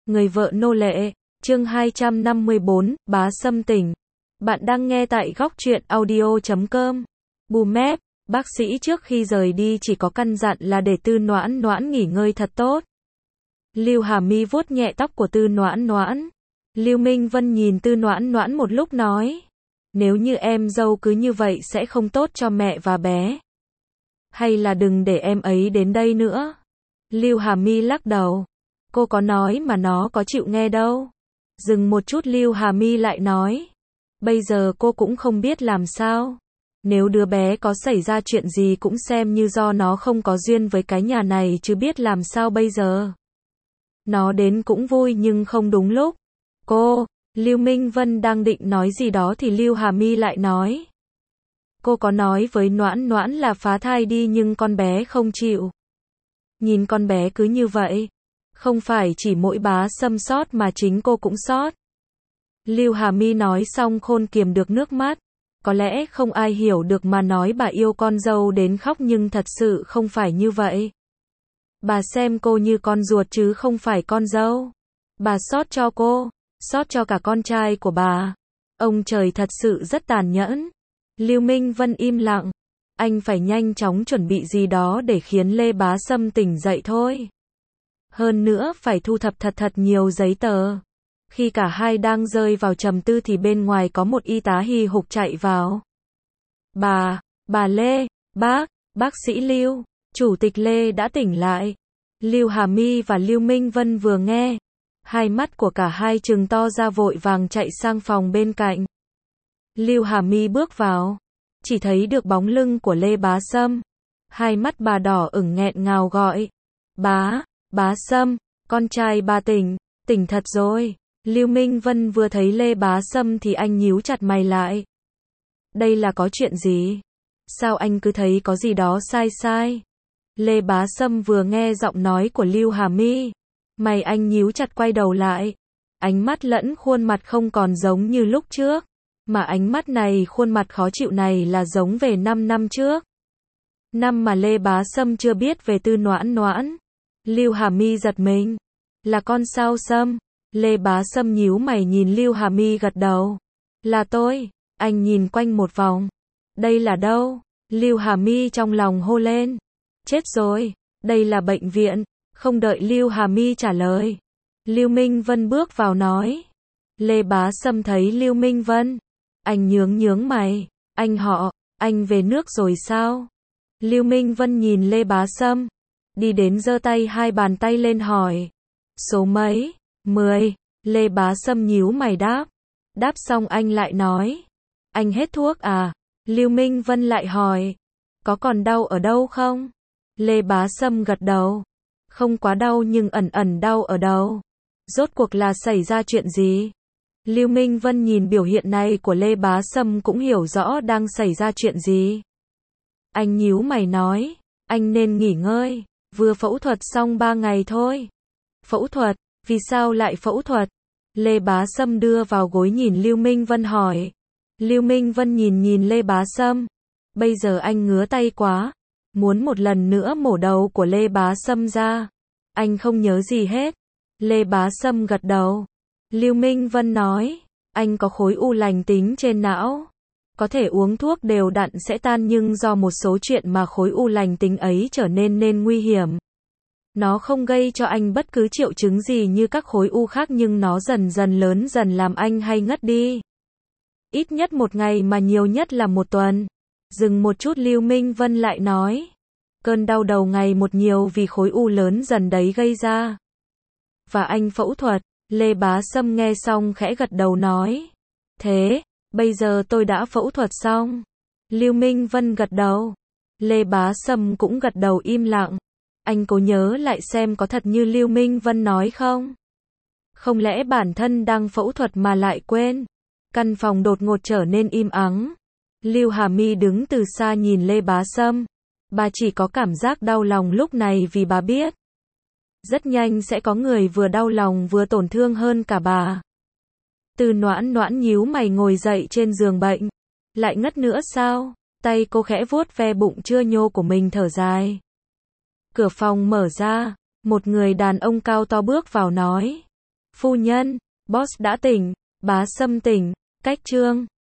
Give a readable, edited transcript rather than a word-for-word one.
Người vợ nô lệ, chương 254, Bá Sâm tỉnh. Bạn đang nghe tại góc truyện audio.com. Bùm, bác sĩ trước khi rời đi chỉ có căn dặn là để Tư Noãn Noãn nghỉ ngơi thật tốt. Lưu Hà Mi vuốt nhẹ tóc của Tư Noãn Noãn. Lưu Minh Vân nhìn Tư Noãn Noãn một lúc nói, nếu như em dâu cứ như vậy sẽ không tốt cho mẹ và bé. Hay là đừng để em ấy đến đây nữa. Lưu Hà Mi lắc đầu. Cô có nói mà nó có chịu nghe đâu. Dừng một chút Lưu Hà Mi lại nói, bây giờ cô cũng không biết làm sao. Nếu đứa bé có xảy ra chuyện gì cũng xem như do nó không có duyên với cái nhà này chứ biết làm sao bây giờ. Nó đến cũng vui nhưng không đúng lúc. Cô, Lưu Minh Vân đang định nói gì đó thì Lưu Hà Mi lại nói. Cô có nói với Noãn Noãn là phá thai đi nhưng con bé không chịu. Nhìn con bé cứ như vậy. Không phải chỉ mỗi Bá Sâm sót mà chính cô cũng sót. Lưu Hà Mi nói xong khôn kiềm được nước mắt. Có lẽ không ai hiểu được mà nói bà yêu con dâu đến khóc nhưng thật sự không phải như vậy. Bà xem cô như con ruột chứ không phải con dâu. Bà xót cho cô, xót cho cả con trai của bà. Ông trời thật sự rất tàn nhẫn. Lưu Minh Vân im lặng. Anh phải nhanh chóng chuẩn bị gì đó để khiến Lê Bá Sâm tỉnh dậy thôi. Hơn nữa phải thu thập thật nhiều giấy tờ. Khi cả hai đang rơi vào trầm tư thì bên ngoài có một y tá hì hục chạy vào. Bà Lê, bác sĩ Lưu, chủ tịch Lê đã tỉnh lại. Lưu Hà Mi và Lưu Minh Vân vừa nghe. Hai mắt của cả hai trừng to ra vội vàng chạy sang phòng bên cạnh. Lưu Hà Mi bước vào. Chỉ thấy được bóng lưng của Lê Bá Sâm. Hai mắt bà đỏ ửng nghẹn ngào gọi. Bá Sâm, con trai bà tỉnh thật rồi. Lưu Minh Vân vừa thấy Lê Bá Sâm thì anh nhíu chặt mày lại. Đây là có chuyện gì? Sao anh cứ thấy có gì đó sai? Lê Bá Sâm vừa nghe giọng nói của Lưu Hà Mi. Mày anh nhíu chặt quay đầu lại. Ánh mắt lẫn khuôn mặt không còn giống như lúc trước. Mà ánh mắt này, khuôn mặt khó chịu này là giống về 5 năm trước. Năm mà Lê Bá Sâm chưa biết về Tư Noãn Noãn. Lưu Hà Mi giật mình. Là con sao Sâm? Lê Bá Sâm nhíu mày nhìn Lưu Hà Mi gật đầu. Là tôi. Anh nhìn quanh một vòng. Đây là đâu? Lưu Hà Mi trong lòng hô lên. Chết rồi. Đây là bệnh viện. Không đợi Lưu Hà Mi trả lời. Lưu Minh Vân bước vào nói. Lê Bá Sâm thấy Lưu Minh Vân. Anh nhướng mày. Anh về nước rồi sao? Lưu Minh Vân nhìn Lê Bá Sâm. Đi đến giơ tay hai bàn tay lên hỏi. Số mấy? 10. Lê Bá Sâm nhíu mày đáp. Đáp xong anh lại nói. Anh hết thuốc à? Lưu Minh Vân lại hỏi. Có còn đau ở đâu không? Lê Bá Sâm gật đầu. Không quá đau nhưng ẩn đau ở đầu. Rốt cuộc là xảy ra chuyện gì? Lưu Minh Vân nhìn biểu hiện này của Lê Bá Sâm cũng hiểu rõ đang xảy ra chuyện gì. Anh nhíu mày nói. Anh nên nghỉ ngơi. Vừa phẫu thuật xong 3 ngày thôi. Phẫu thuật? Vì sao lại phẫu thuật? Lê Bá Sâm đưa vào gối nhìn Lưu Minh Vân hỏi. Lưu Minh Vân nhìn Lê Bá Sâm. Bây giờ anh ngứa tay quá. Muốn một lần nữa mổ đầu của Lê Bá Sâm ra. Anh không nhớ gì hết. Lê Bá Sâm gật đầu. Lưu Minh Vân nói. Anh có khối u lành tính trên não. Có thể uống thuốc đều đặn sẽ tan nhưng do một số chuyện mà khối u lành tính ấy trở nên nguy hiểm. Nó không gây cho anh bất cứ triệu chứng gì như các khối u khác nhưng nó dần lớn dần làm anh hay ngất đi. Ít nhất 1 ngày mà nhiều nhất là 1 tuần. Dừng một chút Lưu Minh Vân lại nói. Cơn đau đầu ngày một nhiều vì khối u lớn dần đấy gây ra. Và anh phẫu thuật. Lê Bá Sâm nghe xong khẽ gật đầu nói. Thế, bây giờ tôi đã phẫu thuật xong. Lưu Minh Vân gật đầu. Lê Bá Sâm cũng gật đầu im lặng. Anh cố nhớ lại xem có thật như Lưu Minh Vân nói không? Không lẽ bản thân đang phẫu thuật mà lại quên? Căn phòng đột ngột trở nên im ắng. Lưu Hà Mi đứng từ xa nhìn Lê Bá Sâm. Bà chỉ có cảm giác đau lòng lúc này vì bà biết. Rất nhanh sẽ có người vừa đau lòng vừa tổn thương hơn cả bà. Tư Noãn Noãn nhíu mày ngồi dậy trên giường bệnh. Lại ngất nữa sao? Tay cô khẽ vuốt ve bụng chưa nhô của mình thở dài. Cửa phòng mở ra. Một người đàn ông cao to bước vào nói. Phu nhân, boss đã tỉnh, bá Sâm tỉnh, cách chương.